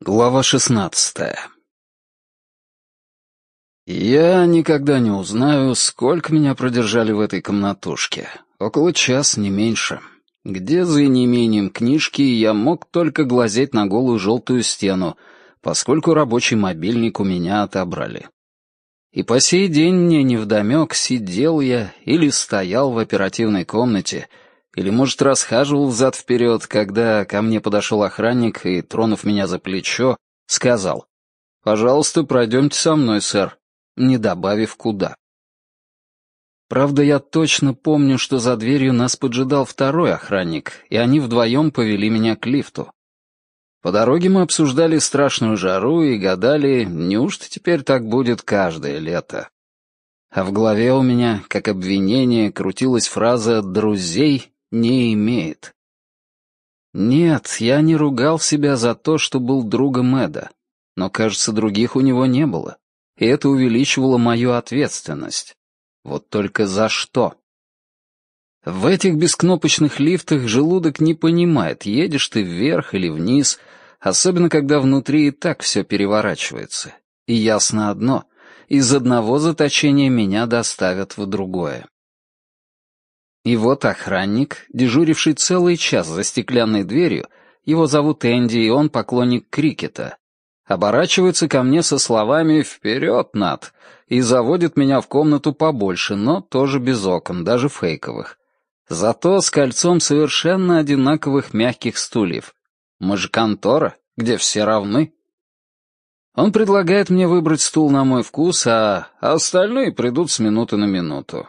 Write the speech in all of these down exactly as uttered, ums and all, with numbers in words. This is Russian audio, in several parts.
Глава шестнадцатая. Я никогда не узнаю, сколько меня продержали в этой комнатушке. Около часа, не меньше. Где за неимением книжки я мог только глазеть на голую желтую стену, поскольку рабочий мобильник у меня отобрали. И по сей день мне невдомек, сидел я или стоял в оперативной комнате, или, может, расхаживал взад-вперед, когда ко мне подошел охранник и, тронув меня за плечо, сказал: «Пожалуйста, пройдемте со мной, сэр», не добавив куда. Правда, я точно помню, что за дверью нас поджидал второй охранник, и они вдвоем повели меня к лифту. По дороге мы обсуждали страшную жару и гадали, неужто теперь так будет каждое лето. А в голове у меня, как обвинение, крутилась фраза «друзей не имеет». Нет, я не ругал себя за то, что был другом Эда, но, кажется, других у него не было, и это увеличивало мою ответственность. Вот только за что? В этих бескнопочных лифтах желудок не понимает, едешь ты вверх или вниз, особенно когда внутри и так все переворачивается. И ясно одно — из одного заточения меня доставят в другое. И вот охранник, дежуривший целый час за стеклянной дверью, его зовут Энди, и он поклонник крикета, оборачивается ко мне со словами «Вперед, Нат!» и заводит меня в комнату побольше, но тоже без окон, даже фейковых. Зато с кольцом совершенно одинаковых мягких стульев. Мы же контора, где все равны. Он предлагает мне выбрать стул на мой вкус, а остальные придут с минуты на минуту.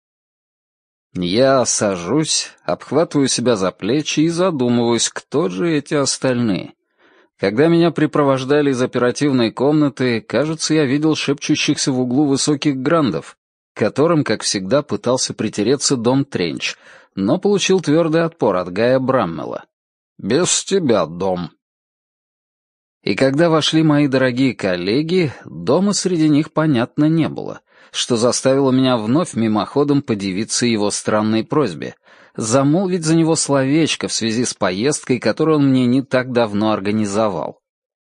Я сажусь, обхватываю себя за плечи и задумываюсь, кто же эти остальные. Когда меня припровождали из оперативной комнаты, кажется, я видел шепчущихся в углу высоких грандов, к которым, как всегда, пытался притереться Дом Тренч, но получил твердый отпор от Гая Браммела. «Без тебя, Дом». И когда вошли мои дорогие коллеги, дома среди них, понятно, не было, что заставило меня вновь мимоходом подивиться его странной просьбе — замолвить за него словечко в связи с поездкой, которую он мне не так давно организовал.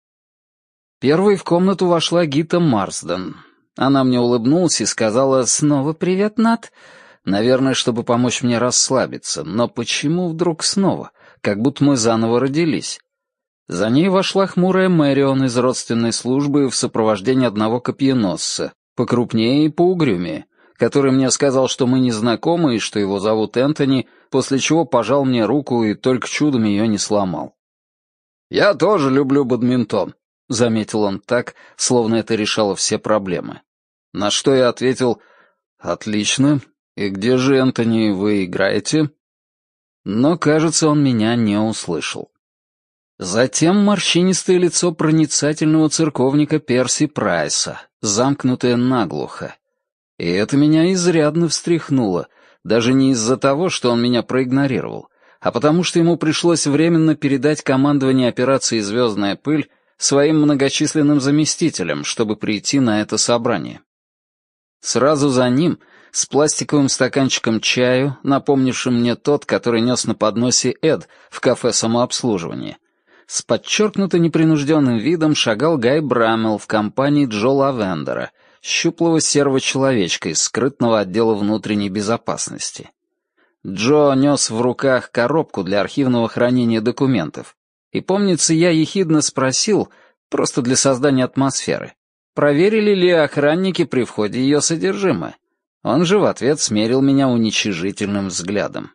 Первой в комнату вошла Гита Марсден. Она мне улыбнулась и сказала «Снова привет, Нат?» Наверное, чтобы помочь мне расслабиться, но почему вдруг снова, как будто мы заново родились? За ней вошла хмурая Мэрион из родственной службы в сопровождении одного копьеносца, покрупнее и поугрюмее, который мне сказал, что мы не знакомы и что его зовут Энтони, после чего пожал мне руку и только чудом ее не сломал. «Я тоже люблю бадминтон», — заметил он так, словно это решало все проблемы. На что я ответил: «Отлично. И где же, Энтони, вы играете?» Но, кажется, он меня не услышал. Затем морщинистое лицо проницательного церковника Перси Прайса, замкнутое наглухо. И это меня изрядно встряхнуло, даже не из-за того, что он меня проигнорировал, а потому что ему пришлось временно передать командование операции «Звездная пыль» своим многочисленным заместителям, чтобы прийти на это собрание. Сразу за ним, с пластиковым стаканчиком чаю, напомнившим мне тот, который нес на подносе Эд в кафе самообслуживания, с подчеркнуто непринужденным видом шагал Гай Браммел в компании Джо Лавендера, щуплого серого человечка из скрытного отдела внутренней безопасности. Джо нес в руках коробку для архивного хранения документов, и, помнится, я ехидно спросил, просто для создания атмосферы, проверили ли охранники при входе ее содержимое. Он же в ответ смерил меня уничижительным взглядом.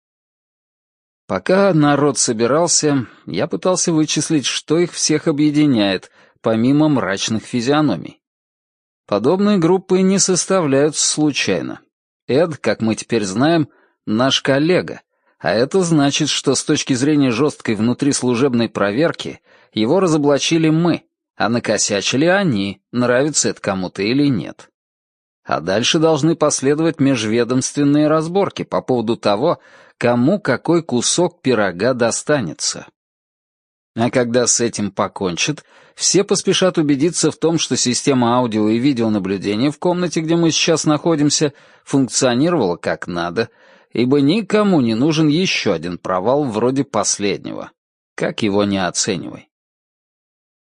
Пока народ собирался, я пытался вычислить, что их всех объединяет, помимо мрачных физиономий. Подобные группы не составляются случайно. Эд, как мы теперь знаем, наш коллега, а это значит, что с точки зрения жесткой внутрислужебной проверки его разоблачили мы, а накосячили они, нравится это кому-то или нет. А дальше должны последовать межведомственные разборки по поводу того, кому какой кусок пирога достанется. А когда с этим покончат, все поспешат убедиться в том, что система аудио и видеонаблюдения в комнате, где мы сейчас находимся, функционировала как надо, ибо никому не нужен еще один провал вроде последнего, как его не оценивай.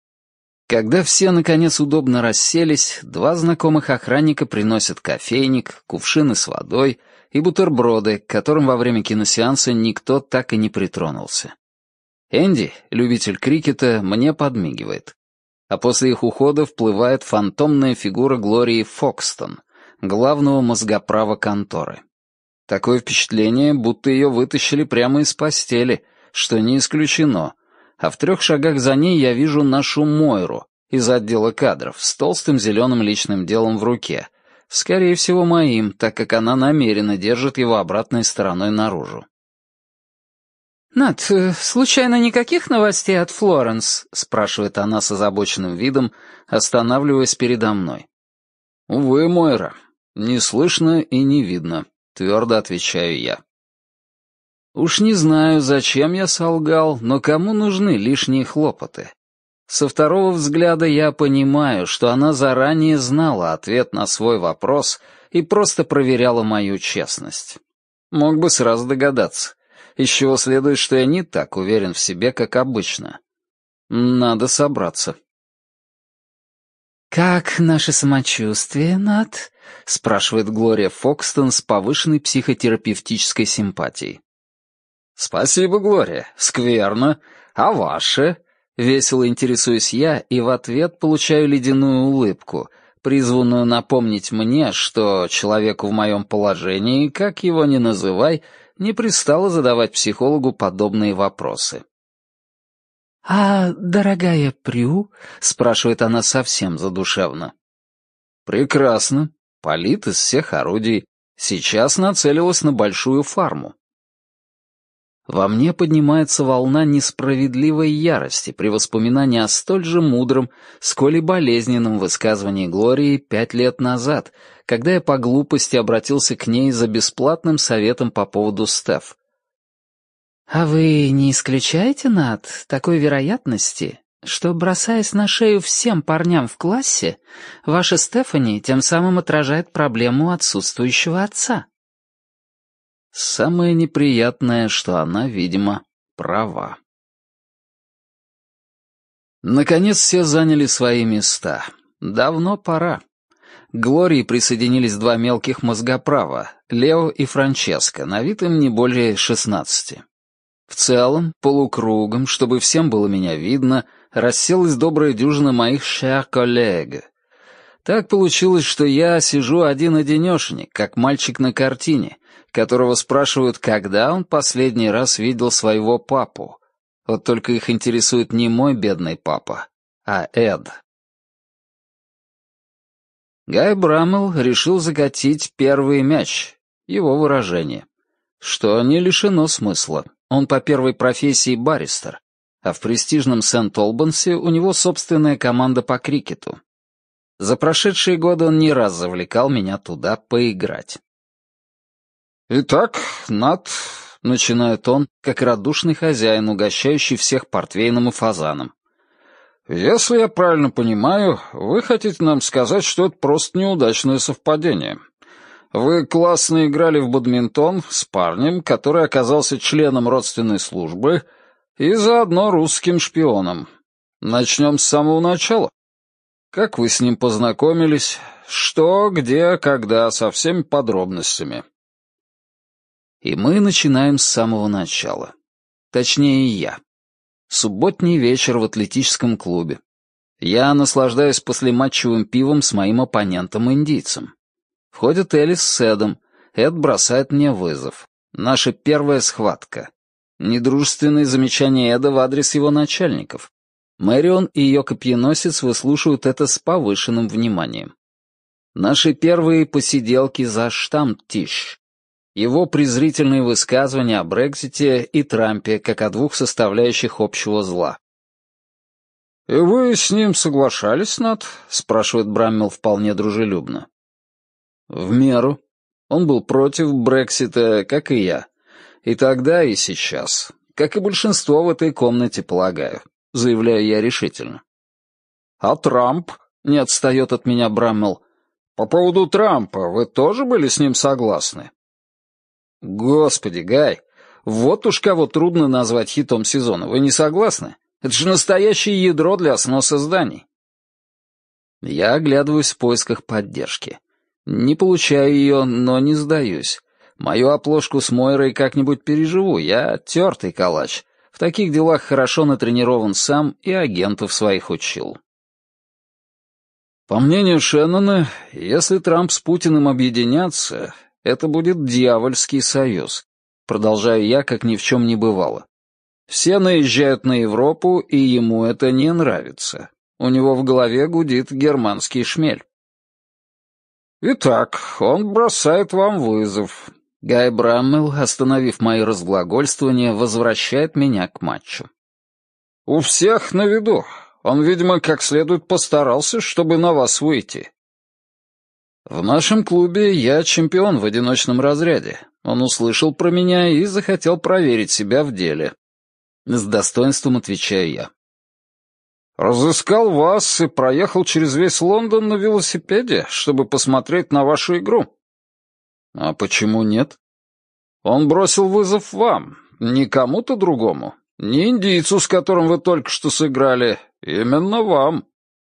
Когда все, наконец, удобно расселись, два знакомых охранника приносят кофейник, кувшины с водой и бутерброды, к которым во время киносеанса никто так и не притронулся. Энди, любитель крикета, мне подмигивает. А после их ухода вплывает фантомная фигура Глории Фокстон, главного мозгоправа конторы. Такое впечатление, будто ее вытащили прямо из постели, что не исключено, а в трех шагах за ней я вижу нашу Мойру из отдела кадров с толстым зеленым личным делом в руке, скорее всего моим, так как она намеренно держит его обратной стороной наружу. «Нат, случайно никаких новостей от Флоренс?» — спрашивает она с озабоченным видом, останавливаясь передо мной. «Увы, Мойра, не слышно и не видно», — твердо отвечаю я. Уж не знаю, зачем я солгал, но кому нужны лишние хлопоты? Со второго взгляда я понимаю, что она заранее знала ответ на свой вопрос и просто проверяла мою честность. Мог бы сразу догадаться, из чего следует, что я не так уверен в себе, как обычно. Надо собраться. «Как наше самочувствие, Нат?» — спрашивает Глория Фокстон с повышенной психотерапевтической симпатией. «Спасибо, Глория. Скверно. А ваше?» Весело интересуюсь я и в ответ получаю ледяную улыбку, призванную напомнить мне, что человеку в моем положении, как его ни называй, не пристало задавать психологу подобные вопросы. «А, дорогая Прю?» — спрашивает она совсем задушевно. «Прекрасно. Палит из всех орудий. Сейчас нацелилась на большую фарму». Во мне поднимается волна несправедливой ярости при воспоминании о столь же мудром, сколь и болезненном высказывании Глории пять лет назад, когда я по глупости обратился к ней за бесплатным советом по поводу Стеф. «А вы не исключаете, Нат, такой вероятности, что, бросаясь на шею всем парням в классе, ваша Стефани тем самым отражает проблему отсутствующего отца?» Самое неприятное, что она, видимо, права. Наконец все заняли свои места. Давно пора. К Глории присоединились два мелких мозгоправа, Лео и Франческо, на вид им не более шестнадцати. В целом, полукругом, чтобы всем было меня видно, расселась добрая дюжина моих chers collègues. Так получилось, что я сижу один-одинешенек, как мальчик на картине, которого спрашивают, когда он последний раз видел своего папу. Вот только их интересует не мой бедный папа, а Эд. Гай Браммел решил закатить первый мяч, его выражение, что не лишено смысла. Он по первой профессии баристер, а в престижном Сент-Олбансе у него собственная команда по крикету. За прошедшие годы он не раз завлекал меня туда поиграть. «Итак, Нат», — начинает он, как радушный хозяин, угощающий всех портвейном и фазаном. «Если я правильно понимаю, вы хотите нам сказать, что это просто неудачное совпадение. Вы классно играли в бадминтон с парнем, который оказался членом родственной службы и заодно русским шпионом. Начнем с самого начала. Как вы с ним познакомились? Что, где, когда, со всеми подробностями». И мы начинаем с самого начала. Точнее, я. Субботний вечер в атлетическом клубе. Я наслаждаюсь послематчевым пивом с моим оппонентом-индийцем. Входит Элис с Эдом. Эд бросает мне вызов. Наша первая схватка. Недружественные замечания Эда в адрес его начальников. Мэрион и ее копьеносец выслушивают это с повышенным вниманием. Наши первые посиделки за штамптиш. Его презрительные высказывания о Брексите и Трампе как о двух составляющих общего зла. «И вы с ним соглашались, Нат?» — спрашивает Браммел вполне дружелюбно. «В меру. Он был против Брексита, как и я. И тогда, и сейчас. Как и большинство в этой комнате, полагаю», — заявляю я решительно. «А Трамп?» — не отстает от меня Браммел. «По поводу Трампа вы тоже были с ним согласны?» «Господи, Гай, вот уж кого трудно назвать хитом сезона, вы не согласны? Это же настоящее ядро для сноса зданий. Я оглядываюсь в поисках поддержки. Не получаю ее, но не сдаюсь. Мою оплошку с Мойрой как-нибудь переживу, я тертый калач. В таких делах хорошо натренирован сам и агентов своих учил. По мнению Шеннона, если Трамп с Путиным объединятся, это будет дьявольский союз. Продолжаю я, как ни в чем не бывало. Все наезжают на Европу, и ему это не нравится. У него в голове гудит германский шмель. «Итак, он бросает вам вызов». Гай Браммел, остановив мои разглагольствования, возвращает меня к матчу. «У всех на виду. Он, видимо, как следует постарался, чтобы на вас выйти». «В нашем клубе я чемпион в одиночном разряде. Он услышал про меня и захотел проверить себя в деле». С достоинством отвечаю я. «Разыскал вас и проехал через весь Лондон на велосипеде, чтобы посмотреть на вашу игру». «А почему нет?» «Он бросил вызов вам, не кому-то другому, не индийцу, с которым вы только что сыграли, именно вам».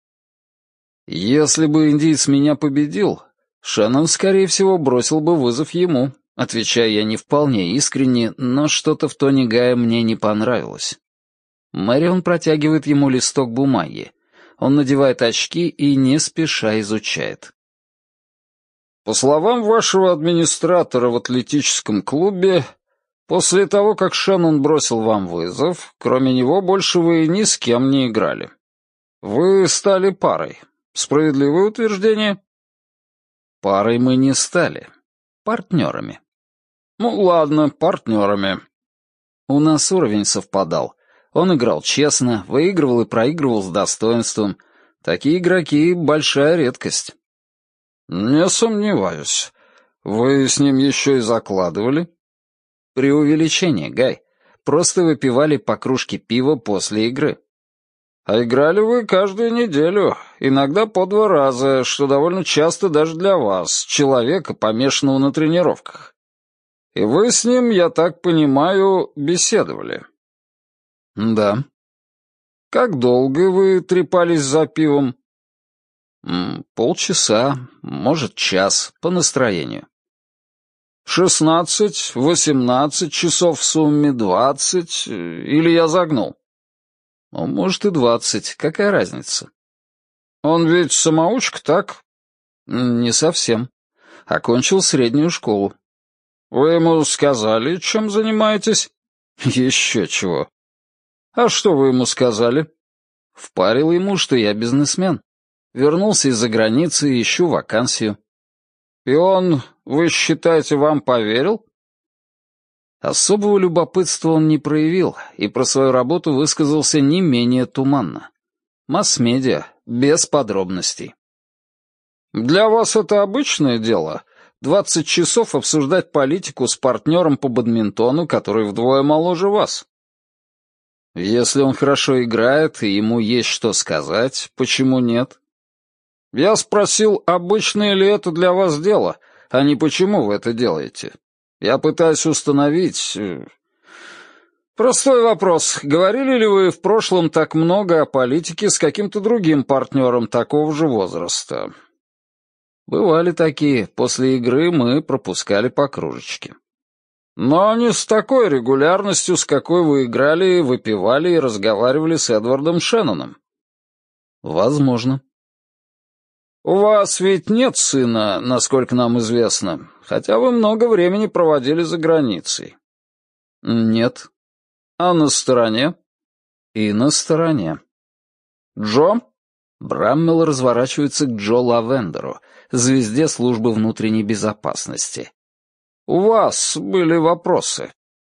«Если бы индиец меня победил, Шеннон, скорее всего, бросил бы вызов ему», отвечаю я не вполне искренне, но что-то в тоне Гая мне не понравилось. Мэрион протягивает ему листок бумаги. Он надевает очки и не спеша изучает. «По словам вашего администратора в атлетическом клубе, после того, как Шеннон бросил вам вызов, кроме него больше вы ни с кем не играли. Вы стали парой. Справедливое утверждение?» «Парой мы не стали. Партнерами». «Ну ладно, партнерами». У нас уровень совпадал. Он играл честно, выигрывал и проигрывал с достоинством. Такие игроки — большая редкость. «Не сомневаюсь. Вы с ним еще и закладывали?» «Преувеличение, Гай. Просто выпивали по кружке пива после игры». «А играли вы каждую неделю, иногда по два раза, что довольно часто даже для вас, человека, помешанного на тренировках. И вы с ним, я так понимаю, беседовали?» «Да». «Как долго вы трепались за пивом?» М, «Полчаса, может, час, по настроению». «Шестнадцать, восемнадцать часов в сумме, двадцать, или я загнул?» «Ну, может, и двадцать, какая разница?» «Он ведь самоучка, так?» «Не совсем. Окончил среднюю школу». «Вы ему сказали, чем занимаетесь?» «Еще чего». «А что вы ему сказали?» «Впарил ему, что я бизнесмен. Вернулся из-за границы и ищу вакансию». «И он, вы считаете, вам поверил?» Особого любопытства он не проявил и про свою работу высказался не менее туманно. Масс-медиа, без подробностей. «Для вас это обычное дело? Двадцать часов обсуждать политику с партнером по бадминтону, который вдвое моложе вас?» «Если он хорошо играет и ему есть что сказать, почему нет?» «Я спросил, обычное ли это для вас дело, а не почему вы это делаете. Я пытаюсь установить... Простой вопрос. Говорили ли вы в прошлом так много о политике с каким-то другим партнером такого же возраста?» «Бывали такие. После игры мы пропускали по кружечке». «Но не с такой регулярностью, с какой вы играли, выпивали и разговаривали с Эдвардом Шенноном». «Возможно». «У вас ведь нет сына, насколько нам известно, хотя вы много времени проводили за границей». «Нет». «А на стороне?» «И на стороне». «Джо?» Браммел разворачивается к Джо Лавендеру, звезде службы внутренней безопасности. «У вас были вопросы».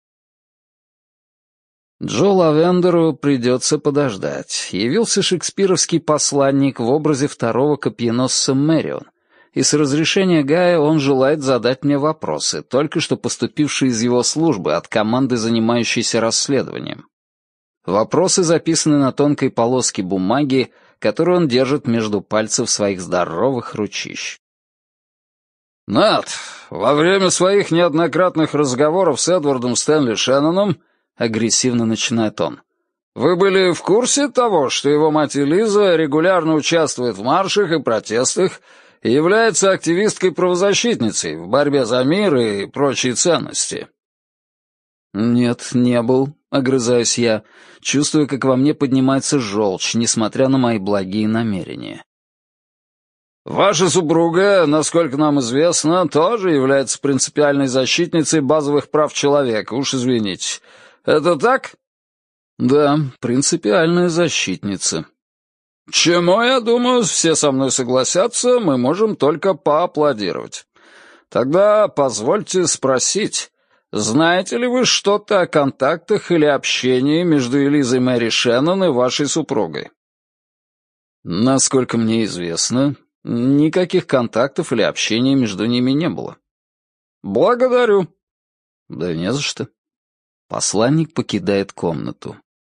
Джо Лавендеру придется подождать. Явился шекспировский посланник в образе второго копьеносца Мэрион, и с разрешения Гая он желает задать мне вопросы, только что поступившие из его службы от команды, занимающейся расследованием. Вопросы записаны на тонкой полоске бумаги, которую он держит между пальцев своих здоровых ручищ. «Нат, во время своих неоднократных разговоров с Эдвардом Стэнли Шенноном, агрессивно начинает он, Вы были в курсе того, что его мать Элиза регулярно участвует в маршах и протестах и является активисткой-правозащитницей в борьбе за мир и прочие ценности?» «Нет, не был», — огрызаюсь я, чувствуя, как во мне поднимается желчь, несмотря на мои благие намерения. «Ваша супруга, насколько нам известно, тоже является принципиальной защитницей базовых прав человека, уж извините. Это так?» «Да, принципиальная защитница». «Чему, я думаю, все со мной согласятся, мы можем только поаплодировать. Тогда позвольте спросить, знаете ли вы что-то о контактах или общении между Элизой Мэри Шеннон и вашей супругой?» «Насколько мне известно, никаких контактов или общения между ними не было». «Благодарю». «Да не за что». Посланник покидает комнату.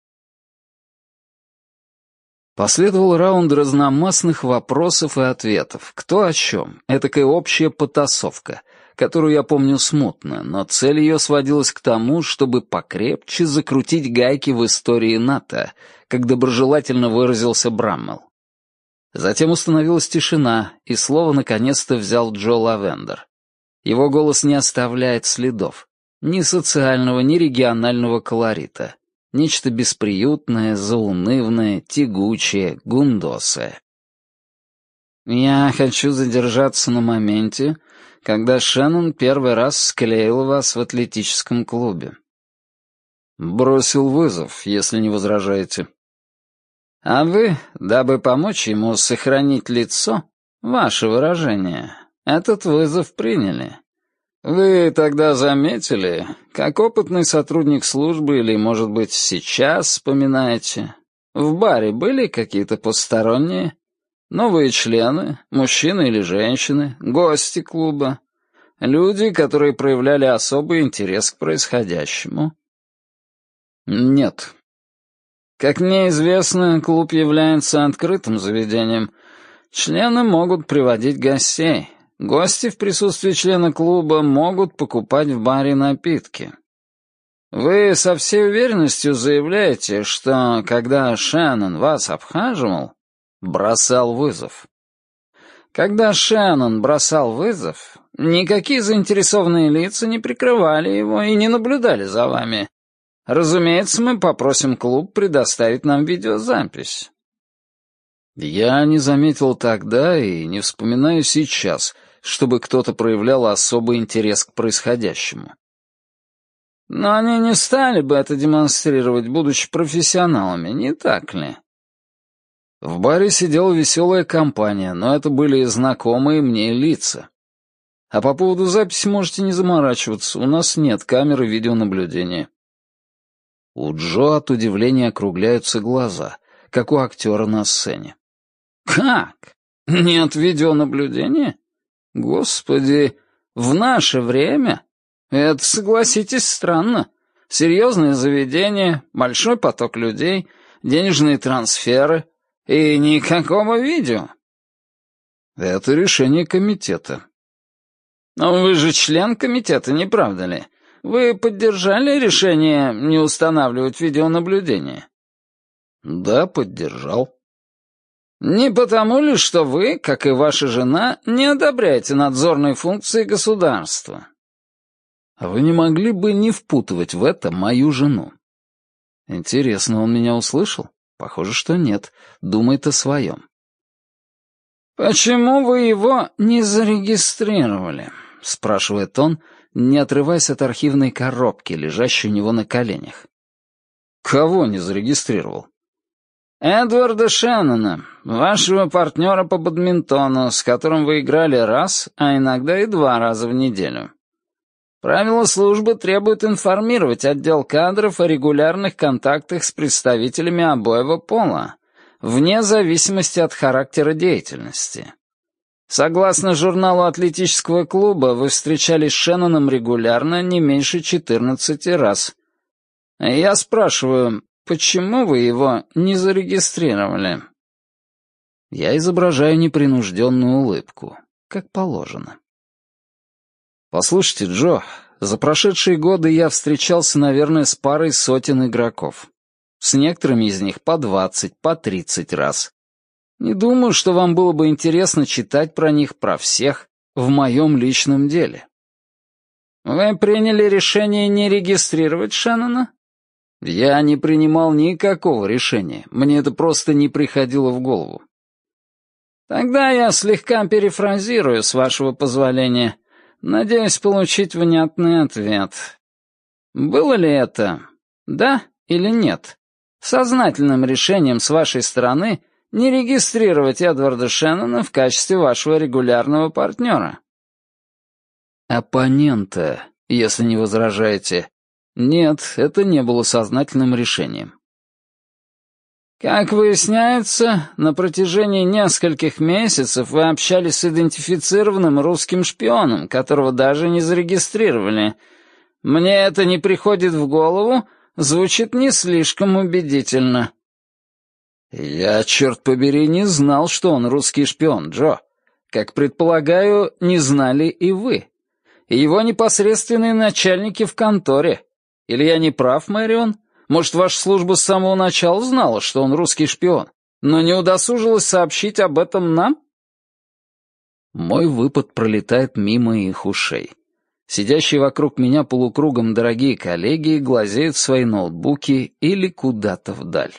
Последовал раунд разномастных вопросов и ответов. Кто о чем? Этакая общая потасовка, которую я помню смутно, но цель ее сводилась к тому, чтобы покрепче закрутить гайки в истории НАТО, как доброжелательно выразился Браммел. Затем установилась тишина, и слово наконец-то взял Джо Лавендер. Его голос не оставляет следов. Ни социального, ни регионального колорита. Нечто бесприютное, заунывное, тягучее, гундосое. «Я хочу задержаться на моменте, когда Шеннон первый раз склеил вас в атлетическом клубе». «Бросил вызов, если не возражаете». «А вы, дабы помочь ему сохранить лицо, ваше выражение, этот вызов приняли. Вы тогда заметили, как опытный сотрудник службы или, может быть, сейчас вспоминаете, в баре были какие-то посторонние, новые члены, мужчины или женщины, гости клуба, люди, которые проявляли особый интерес к происходящему?» «Нет». «Как мне известно, клуб является открытым заведением. Члены могут приводить гостей. Гости в присутствии члена клуба могут покупать в баре напитки. Вы со всей уверенностью заявляете, что, когда Шеннон вас обхаживал, бросал вызов. Когда Шеннон бросал вызов, никакие заинтересованные лица не прикрывали его и не наблюдали за вами. Разумеется, мы попросим клуб предоставить нам видеозапись». Я не заметил тогда и не вспоминаю сейчас, чтобы кто-то проявлял особый интерес к происходящему. Но они не стали бы это демонстрировать, будучи профессионалами, не так ли? В баре сидела веселая компания, но это были знакомые мне лица. А по поводу записи можете не заморачиваться, у нас нет камеры видеонаблюдения. У Джо от удивления округляются глаза, как у актера на сцене. «Как? Нет видеонаблюдения? Господи, в наше время? Это, согласитесь, странно. Серьезное заведение, большой поток людей, денежные трансферы и никакого видео». «Это решение комитета». «Но вы же член комитета, не правда ли? Вы поддержали решение не устанавливать видеонаблюдение?» «Да, поддержал». «Не потому ли, что вы, как и ваша жена, не одобряете надзорные функции государства?» «А вы не могли бы не впутывать в это мою жену?» «Интересно, он меня услышал? Похоже, что нет. Думает о своем». «Почему вы его не зарегистрировали?» — спрашивает он, не отрываясь от архивной коробки, лежащей у него на коленях. «Кого не зарегистрировал?» «Эдварда Шеннона, вашего партнера по бадминтону, с которым вы играли раз, а иногда и два раза в неделю. Правила службы требуют информировать отдел кадров о регулярных контактах с представителями обоего пола, вне зависимости от характера деятельности. Согласно журналу атлетического клуба, вы встречались с Шенноном регулярно не меньше четырнадцати раз. Я спрашиваю, почему вы его не зарегистрировали?» Я изображаю непринужденную улыбку, как положено. «Послушайте, Джо, за прошедшие годы я встречался, наверное, с парой сотен игроков. с некоторыми из них по двадцать, по тридцать раз. Не думаю, что вам было бы интересно читать про них, про всех, в моем личном деле. Вы приняли решение не регистрировать Шеннона? Я не принимал никакого решения, мне это просто не приходило в голову. Тогда я слегка перефразирую, с вашего позволения. Надеюсь получить внятный ответ. Было ли это, да или нет, сознательным решением с вашей стороны не регистрировать Эдварда Шеннона в качестве вашего регулярного партнера? Оппонента, если не возражаете. Нет, это не было сознательным решением. Как выясняется, на протяжении нескольких месяцев вы общались с идентифицированным русским шпионом, которого даже не зарегистрировали. Мне это не приходит в голову, звучит не слишком убедительно. Я, черт побери, не знал, что он русский шпион, Джо. Как предполагаю, не знали и вы. И его непосредственные начальники в конторе. Или я не прав, Мэрион? Может, ваша служба с самого начала знала, что он русский шпион, но не удосужилась сообщить об этом нам? Мой выпад пролетает мимо их ушей. Сидящие вокруг меня полукругом дорогие коллеги глазеют в свои ноутбуки или куда-то вдаль.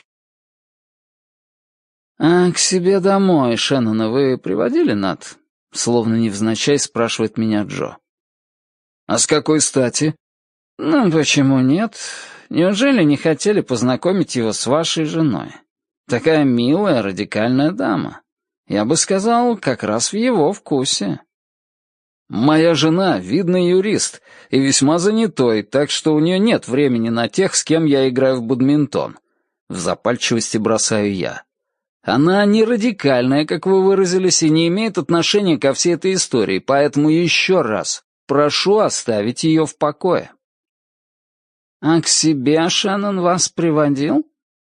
«А к себе домой Шеннона вы приводили, Нат?» Словно невзначай спрашивает меня Джо. «А с какой стати?» «Ну, почему нет? Неужели не хотели познакомить его с вашей женой? Такая милая, радикальная дама. Я бы сказал, как раз в его вкусе». «Моя жена — видный юрист и весьма занятой, так что у нее нет времени на тех, с кем я играю в бадминтон». В запальчивости бросаю я. Она не радикальная, как вы выразились, и не имеет отношения ко всей этой истории, поэтому еще раз прошу оставить ее в покое. «А к себе Шеннон вас приводил?»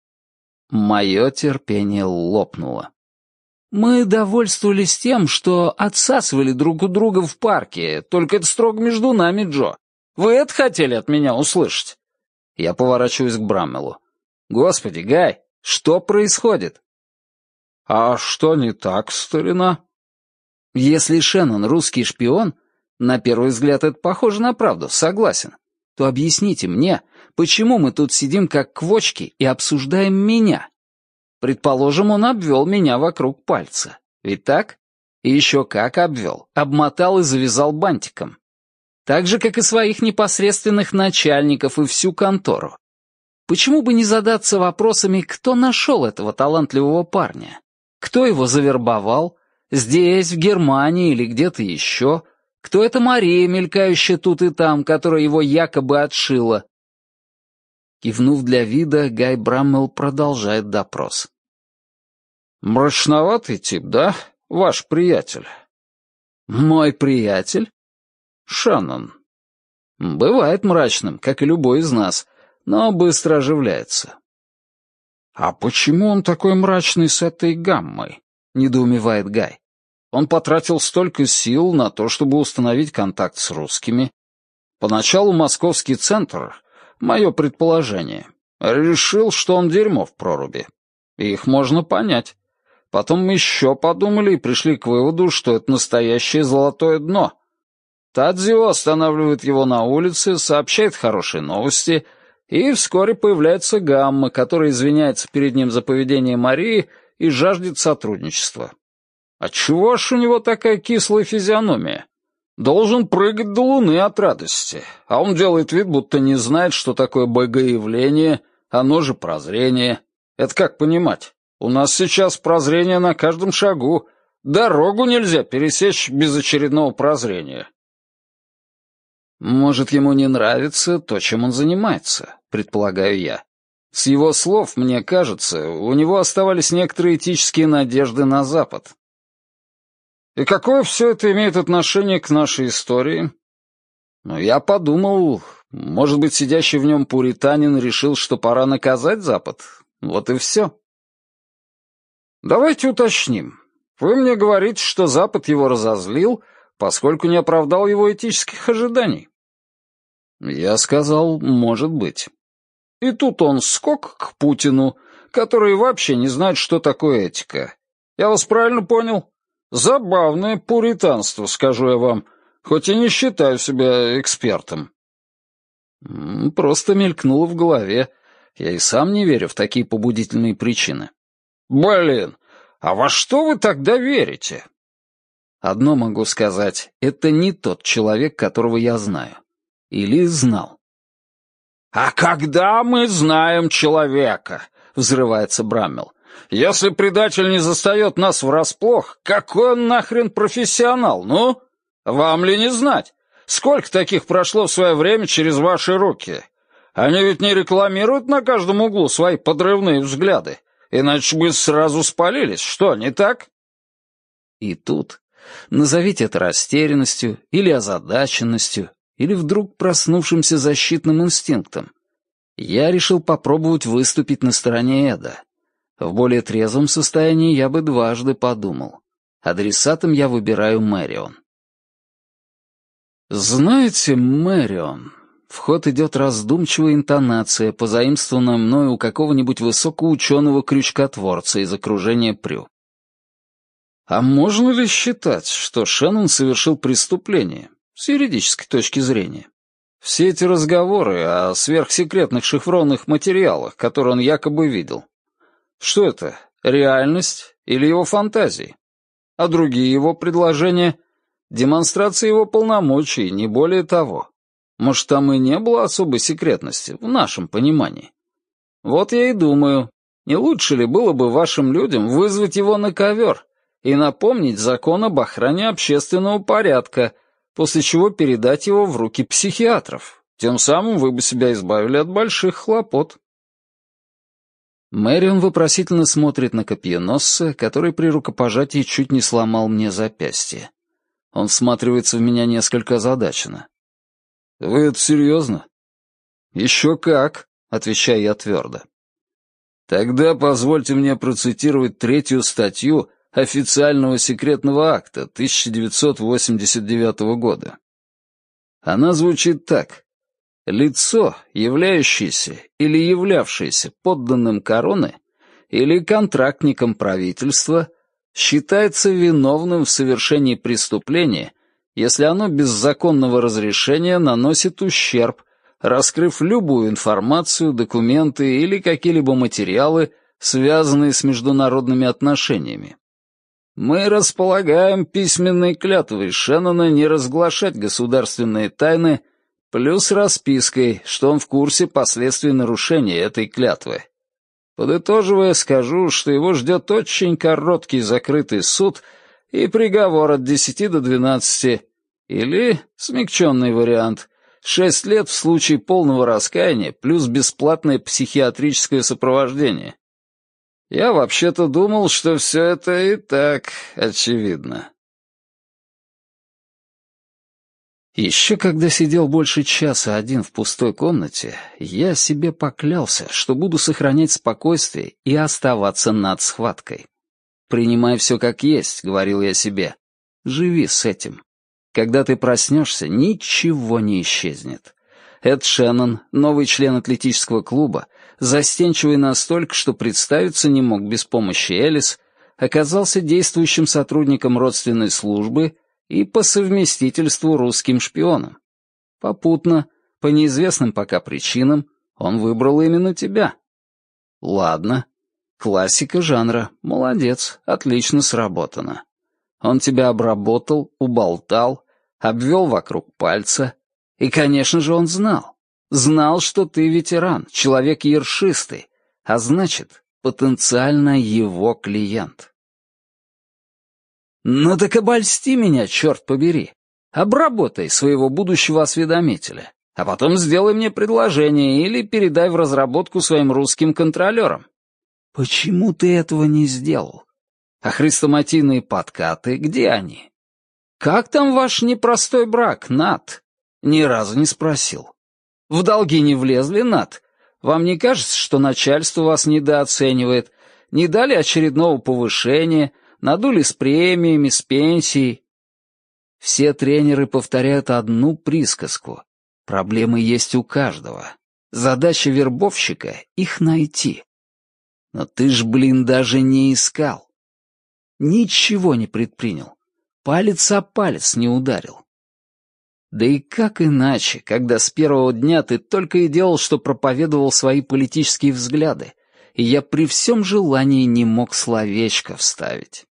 Мое терпение лопнуло. «Мы довольствовались тем, что отсасывали друг у друга в парке, только это строго между нами, Джо. Вы это хотели от меня услышать?» Я поворачиваюсь к Браммелу. «Господи, Гай, что происходит?» «А что не так, старина?» «Если Шеннон русский шпион, на первый взгляд это похоже на правду, согласен, то объясните мне, почему мы тут сидим как квочки и обсуждаем меня? Предположим, он обвел меня вокруг пальца. Ведь так? И еще как обвел. Обмотал и завязал бантиком. Так же, как и своих непосредственных начальников и всю контору. Почему бы не задаться вопросами, кто нашел этого талантливого парня? Кто его завербовал? Здесь, в Германии или где-то еще? Кто эта Мария, мелькающая тут и там, которая его якобы отшила? Кивнув для вида, Гай Браммел продолжает допрос. «Мрачноватый тип, да, ваш приятель?» «Мой приятель?» «Шеннон». «Бывает мрачным, как и любой из нас, но быстро оживляется». «А почему он такой мрачный с этой гаммой?» — недоумевает Гай. «Он потратил столько сил на то, чтобы установить контакт с русскими. Поначалу московский центр, мое предположение, решил, что он дерьмо в проруби. Их можно понять. Потом мы еще подумали и пришли к выводу, что это настоящее золотое дно. Тадзио останавливает его на улице, сообщает хорошие новости, и вскоре появляется Гамма, который извиняется перед ним за поведение Марии и жаждет сотрудничества. Отчего ж у него такая кислая физиономия? Должен прыгать до луны от радости, а он делает вид, будто не знает, что такое богоявление, оно же прозрение. Это как понимать? У нас сейчас прозрение на каждом шагу. Дорогу нельзя пересечь без очередного прозрения». «Может, ему не нравится то, чем он занимается», — предполагаю я. С его слов, мне кажется, у него оставались некоторые этические надежды на Запад. «И какое все это имеет отношение к нашей истории?» «Ну, я подумал, может быть, сидящий в нем пуританин решил, что пора наказать Запад. Вот и все». «Давайте уточним. Вы мне говорите, что Запад его разозлил, поскольку не оправдал его этических ожиданий». Я сказал, может быть. И тут он скок к Путину, который вообще не знает, что такое этика. Я вас правильно понял? Забавное пуританство, скажу я вам, хоть и не считаю себя экспертом. Просто мелькнуло в голове. Я и сам не верю в такие побудительные причины. Блин, а во что вы тогда верите? Одно могу сказать, это не тот человек, которого я знаю. Или знал. «А когда мы знаем человека?» — взрывается Браммел. «Если предатель не застает нас врасплох, какой он нахрен профессионал, ну? Вам ли не знать? Сколько таких прошло в свое время через ваши руки? Они ведь не рекламируют на каждом углу свои подрывные взгляды, иначе бы сразу спалились, что, не так?» И тут, назовите это растерянностью или озадаченностью, или вдруг проснувшимся защитным инстинктом, я решил попробовать выступить на стороне Эда. В более трезвом состоянии я бы дважды подумал. Адресатом я выбираю Мэрион. «Знаете, Мэрион...» В ход идет раздумчивая интонация, позаимствованная мною у какого-нибудь высокого ученого-крючкотворца из окружения Прю. «А можно ли считать, что Шеннон совершил преступление, с юридической точки зрения? Все эти разговоры о сверхсекретных шифрованных материалах, которые он якобы видел, что это, реальность или его фантазии? А другие его предложения — демонстрация его полномочий, не более того. Может, там и не было особой секретности, в нашем понимании. Вот я и думаю, не лучше ли было бы вашим людям вызвать его на ковер и напомнить закон об охране общественного порядка, после чего передать его в руки психиатров. Тем самым вы бы себя избавили от больших хлопот». Мэрион вопросительно смотрит на копьеносца, который при рукопожатии чуть не сломал мне запястье. Он всматривается в меня несколько озадаченно. «Вы это серьезно?» «Еще как», — отвечаю я твердо. «Тогда позвольте мне процитировать третью статью официального секретного акта тысяча девятьсот восемьдесят девятого года. Она звучит так. Лицо, являющееся или являвшееся подданным короны или контрактником правительства, считается виновным в совершении преступления, если оно без законного разрешения наносит ущерб, раскрыв любую информацию, документы или какие-либо материалы, связанные с международными отношениями. Мы располагаем письменной клятвой Шеннона не разглашать государственные тайны, плюс распиской, что он в курсе последствий нарушения этой клятвы. Подытоживая, скажу, что его ждет очень короткий закрытый суд и приговор от десяти до двенадцати, или, смягченный вариант, шесть лет в случае полного раскаяния плюс бесплатное психиатрическое сопровождение. Я вообще-то думал, что все это и так очевидно. Еще когда сидел больше часа один в пустой комнате, я себе поклялся, что буду сохранять спокойствие и оставаться над схваткой. «Принимай все как есть», — говорил я себе. «Живи с этим. Когда ты проснешься, ничего не исчезнет». Эд Шеннон, новый член атлетического клуба, застенчивый настолько, что представиться не мог без помощи Элис, оказался действующим сотрудником родственной службы и по совместительству русским шпионом. Попутно, по неизвестным пока причинам, он выбрал именно тебя. Ладно. Классика жанра. Молодец, отлично сработано. Он тебя обработал, уболтал, обвел вокруг пальца. И, конечно же, он знал. Знал, что ты ветеран, человек ершистый, а значит, потенциально его клиент. Ну так обольсти меня, черт побери. Обработай своего будущего осведомителя, а потом сделай мне предложение или передай в разработку своим русским контролерам. Почему ты этого не сделал? А хрестоматийные подкаты, где они? Как там ваш непростой брак, Нат? Ни разу не спросил. В долги не влезли, Нат? Вам не кажется, что начальство вас недооценивает? Не дали очередного повышения, надули с премиями, с пенсией? Все тренеры повторяют одну присказку. Проблемы есть у каждого. Задача вербовщика — их найти. Но ты ж, блин, даже не искал. Ничего не предпринял. Палец о палец не ударил. Да и как иначе, когда с первого дня ты только и делал, что проповедовал свои политические взгляды, и я при всем желании не мог словечко вставить.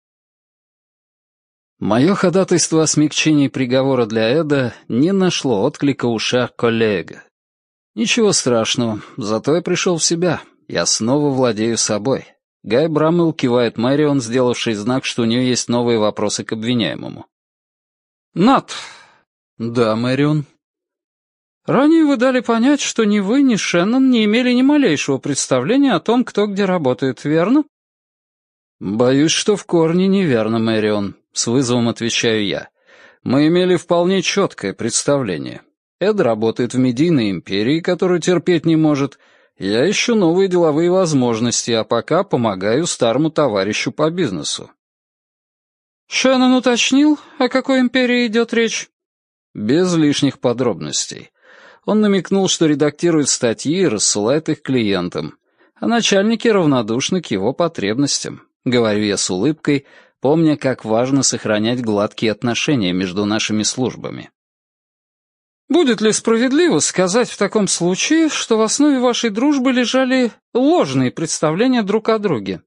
Мое ходатайство о смягчении приговора для Эда не нашло отклика у шер-коллега. Ничего страшного, зато я пришел в себя, я снова владею собой. Гай Браммел кивает Мэрион, сделавший знак, что у нее есть новые вопросы к обвиняемому. «Нат!» «Да, Мэрион». «Ранее вы дали понять, что ни вы, ни Шеннон не имели ни малейшего представления о том, кто где работает, верно?» «Боюсь, что в корне неверно, Мэрион», — с вызовом отвечаю я. «Мы имели вполне четкое представление. Эд работает в медийной империи, которую терпеть не может. Я ищу новые деловые возможности, а пока помогаю старому товарищу по бизнесу». «Шеннон уточнил, о какой империи идет речь?» Без лишних подробностей. Он намекнул, что редактирует статьи и рассылает их клиентам, а начальники равнодушны к его потребностям, говорю я с улыбкой, помня, как важно сохранять гладкие отношения между нашими службами. «Будет ли справедливо сказать в таком случае, что в основе вашей дружбы лежали ложные представления друг о друге?»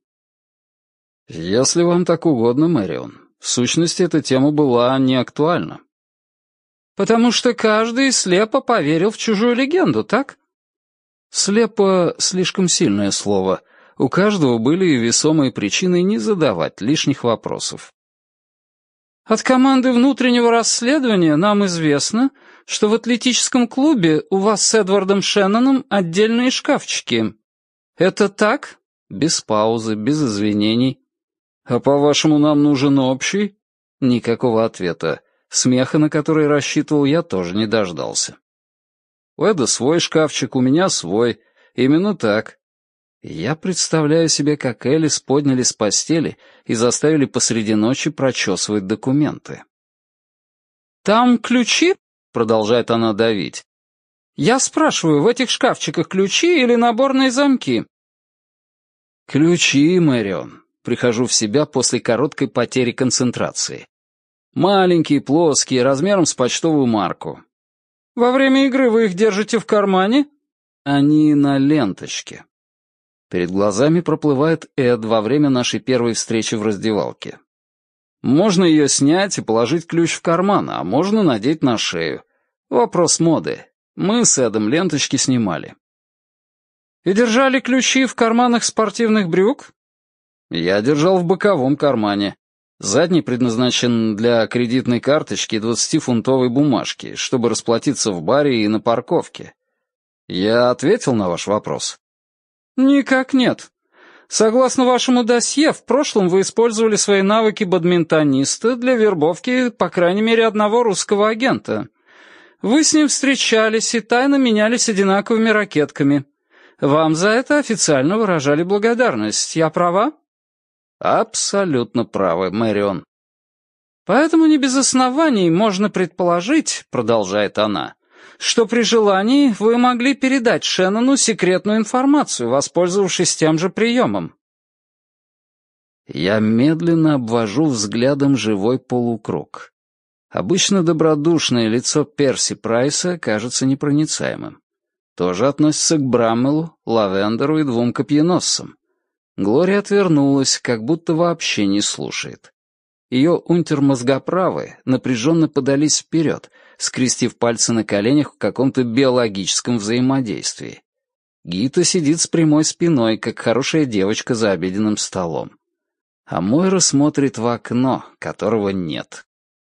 «Если вам так угодно, Мэрион. В сущности, эта тема была не актуальна». «Потому что каждый слепо поверил в чужую легенду, так?» «Слепо — слишком сильное слово. У каждого были весомые причины не задавать лишних вопросов». «От команды внутреннего расследования нам известно, что в атлетическом клубе у вас с Эдвардом Шенноном отдельные шкафчики. Это так?» Без паузы, без извинений. «А по-вашему, нам нужен общий?» Никакого ответа. Смеха, на который рассчитывал, я тоже не дождался. У Эда свой шкафчик, у меня свой. Именно так. Я представляю себе, как Элис подняли с постели и заставили посреди ночи прочесывать документы. «Там ключи?» — продолжает она давить. «Я спрашиваю, в этих шкафчиках ключи или наборные замки?» «Ключи, Мэрион». Прихожу в себя после короткой потери концентрации. Маленькие, плоские, размером с почтовую марку. «Во время игры вы их держите в кармане?» «Они на ленточке». Перед глазами проплывает Эд во время нашей первой встречи в раздевалке. Можно ее снять и положить ключ в карман, а можно надеть на шею. Вопрос моды. Мы с Эдом ленточки снимали. «И держали ключи в карманах спортивных брюк?» Я держал в боковом кармане. Задний предназначен для кредитной карточки и двадцатифунтовой бумажки, чтобы расплатиться в баре и на парковке. Я ответил на ваш вопрос? Никак нет. Согласно вашему досье, в прошлом вы использовали свои навыки бадминтониста для вербовки, по крайней мере, одного русского агента. Вы с ним встречались и тайно менялись одинаковыми ракетками. Вам за это официально выражали благодарность. Я права? Абсолютно правы, Мэрион. Поэтому не без оснований можно предположить, продолжает она, что при желании вы могли передать Шеннону секретную информацию, воспользовавшись тем же приемом. Я медленно обвожу взглядом живой полукруг. Обычно добродушное лицо Перси Прайса кажется непроницаемым. Тоже относится к Браммелу, Лавендеру и двум копьеносцам. Глория отвернулась, как будто вообще не слушает. Ее унтермозгоправы напряженно подались вперед, скрестив пальцы на коленях в каком-то биологическом взаимодействии. Гита сидит с прямой спиной, как хорошая девочка за обеденным столом. А Мойра смотрит в окно, которого нет.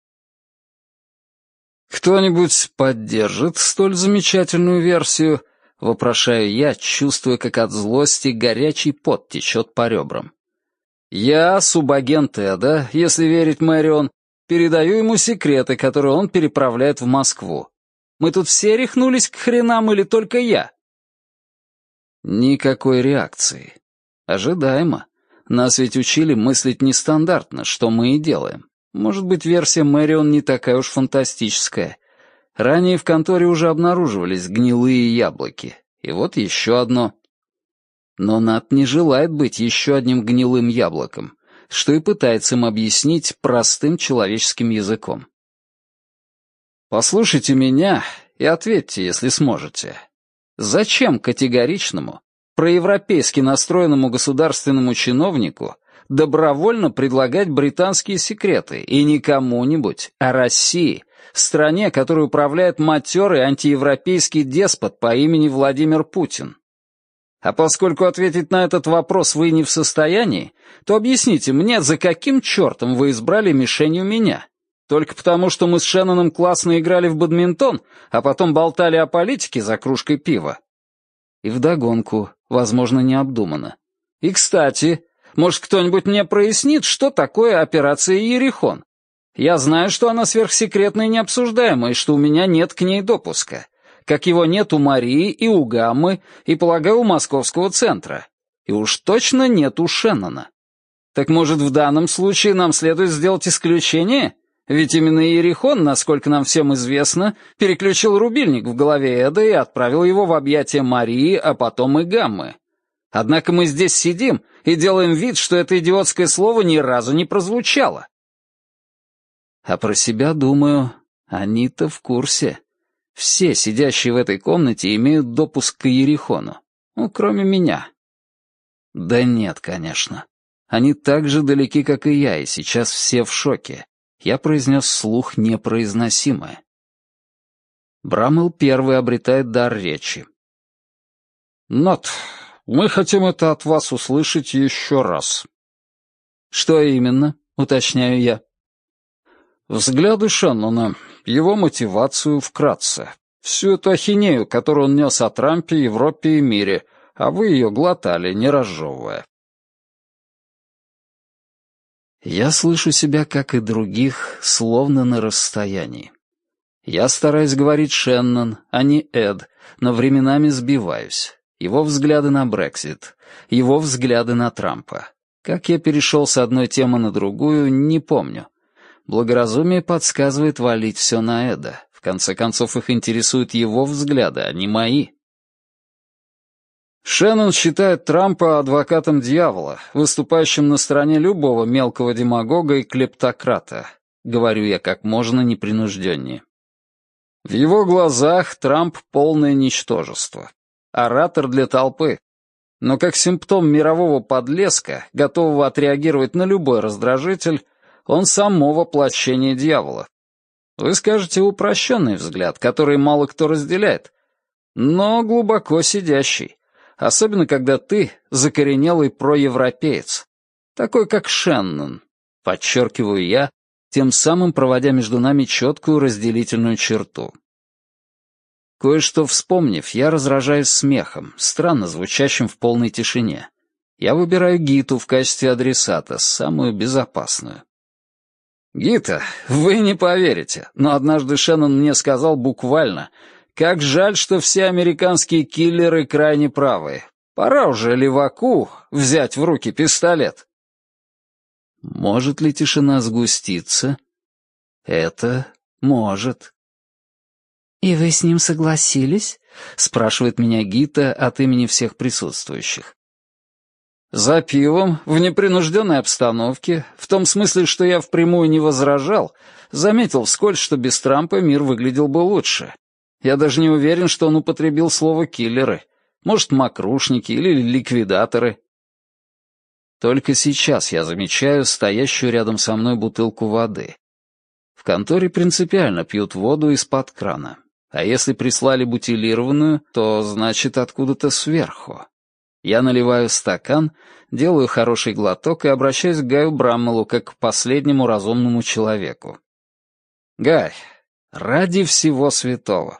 «Кто-нибудь поддержит столь замечательную версию?» — вопрошаю я, чувствуя, как от злости горячий пот течет по ребрам. Я, субагент Эда, если верить Мэрион, передаю ему секреты, которые он переправляет в Москву. Мы тут все рехнулись к хренам или только я? Никакой реакции. Ожидаемо. Нас ведь учили мыслить нестандартно, что мы и делаем. Может быть, версия Мэрион не такая уж фантастическая. Ранее в конторе уже обнаруживались гнилые яблоки. И вот еще одно. Но Нат не желает быть еще одним гнилым яблоком, что и пытается им объяснить простым человеческим языком. Послушайте меня и ответьте, если сможете. Зачем категоричному, проевропейски настроенному государственному чиновнику добровольно предлагать британские секреты, и не кому-нибудь, а России, стране, которой управляет матерый антиевропейский деспот по имени Владимир Путин? А поскольку ответить на этот вопрос вы не в состоянии, то объясните мне, за каким чертом вы избрали мишенью меня? Только потому, что мы с Шенноном классно играли в бадминтон, а потом болтали о политике за кружкой пива? И вдогонку, возможно, необдуманно. И, кстати, может, кто-нибудь мне прояснит, что такое операция «Иерихон»? Я знаю, что она сверхсекретная и необсуждаемая, и что у меня нет к ней допуска. Как его нет у Марии и у Гаммы, и, полагаю, у Московского центра. И уж точно нет у Шеннона. Так, может, в данном случае нам следует сделать исключение? Ведь именно Иерихон, насколько нам всем известно, переключил рубильник в голове Эда и отправил его в объятия Марии, а потом и Гаммы. Однако мы здесь сидим и делаем вид, что это идиотское слово ни разу не прозвучало. А про себя думаю, они-то в курсе. Все, сидящие в этой комнате, имеют допуск к Иерихону. Ну, кроме меня. Да нет, конечно. Они так же далеки, как и я, и сейчас все в шоке. Я произнес вслух непроизносимое. Браммел первый обретает дар речи. «Нат, мы хотим это от вас услышать еще раз». «Что именно?» — уточняю я. «Взгляды Шеннона, его мотивацию вкратце. Всю эту ахинею, которую он нес о Трампе, Европе и мире, а вы ее глотали, не разжевывая». Я слышу себя, как и других, словно на расстоянии. Я стараюсь говорить Шеннон, а не Эд, но временами сбиваюсь. Его взгляды на Брексит, его взгляды на Трампа. Как я перешел с одной темы на другую, не помню. Благоразумие подсказывает валить все на Эда. В конце концов, их интересуют его взгляды, а не мои. Шеннон считает Трампа адвокатом дьявола, выступающим на стороне любого мелкого демагога и клептократа. Говорю я как можно непринужденнее. В его глазах Трамп — полное ничтожество. Оратор для толпы. Но как симптом мирового подлеска, готового отреагировать на любой раздражитель, он само воплощение дьявола. Вы скажете, упрощенный взгляд, который мало кто разделяет, но глубоко сидящий. Особенно, когда ты закоренелый проевропеец, такой как Шеннон, подчеркиваю я, тем самым проводя между нами четкую разделительную черту. Кое-что вспомнив, я разражаюсь смехом, странно звучащим в полной тишине. Я выбираю Гиту в качестве адресата, самую безопасную. «Гита, вы не поверите, но однажды Шеннон мне сказал буквально: как жаль, что все американские киллеры крайне правые. Пора уже леваку взять в руки пистолет». Может ли тишина сгуститься? Это может. «И вы с ним согласились?» — спрашивает меня Гита от имени всех присутствующих. За пивом, в непринужденной обстановке, в том смысле, что я впрямую не возражал, заметил вскользь, что без Трампа мир выглядел бы лучше. Я даже не уверен, что он употребил слово «киллеры». Может, мокрушники или ликвидаторы. Только сейчас я замечаю стоящую рядом со мной бутылку воды. В конторе принципиально пьют воду из-под крана. А если прислали бутилированную, то значит откуда-то сверху. Я наливаю стакан, делаю хороший глоток и обращаюсь к Гаю Браммелу как к последнему разумному человеку. «Гай, ради всего святого».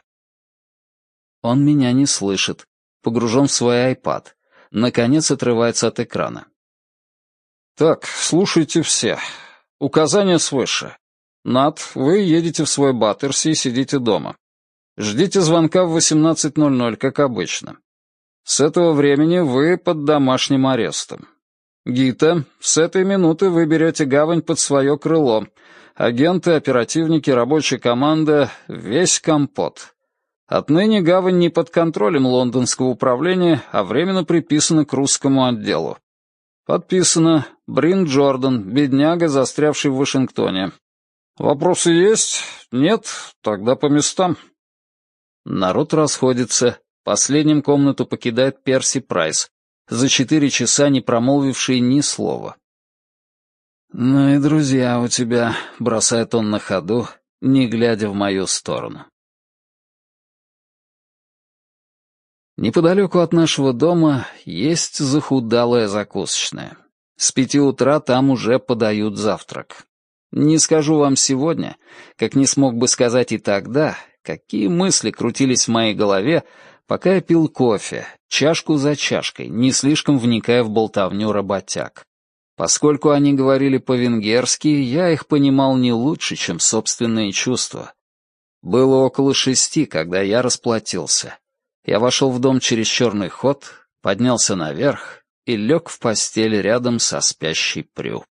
Он меня не слышит, погружен в свой айпад. Наконец отрывается от экрана. «Так, слушайте все. Указания свыше. Нат, вы едете в свой Баттерси и сидите дома. Ждите звонка в восемнадцать ноль ноль, как обычно. С этого времени вы под домашним арестом. Гита, с этой минуты вы берете гавань под свое крыло. Агенты, оперативники, рабочая команда — весь компот. Отныне гавань не под контролем лондонского управления, а временно приписана к русскому отделу. Подписано Брин Джордан, бедняга, застрявший в Вашингтоне. Вопросы есть? Нет? Тогда по местам. Народ расходится. Последним комнату покидает Перси Прайс, за четыре часа не промолвивший ни слова. «Ну и друзья у тебя», — бросает он на ходу, не глядя в мою сторону. Неподалеку от нашего дома есть захудалая закусочная. С пяти утра там уже подают завтрак. Не скажу вам сегодня, как не смог бы сказать и тогда, какие мысли крутились в моей голове, пока я пил кофе, чашку за чашкой, не слишком вникая в болтовню работяг. Поскольку они говорили по-венгерски, я их понимал не лучше, чем собственные чувства. Было около шести, когда я расплатился. Я вошел в дом через черный ход, поднялся наверх и лег в постель рядом со спящей Прю.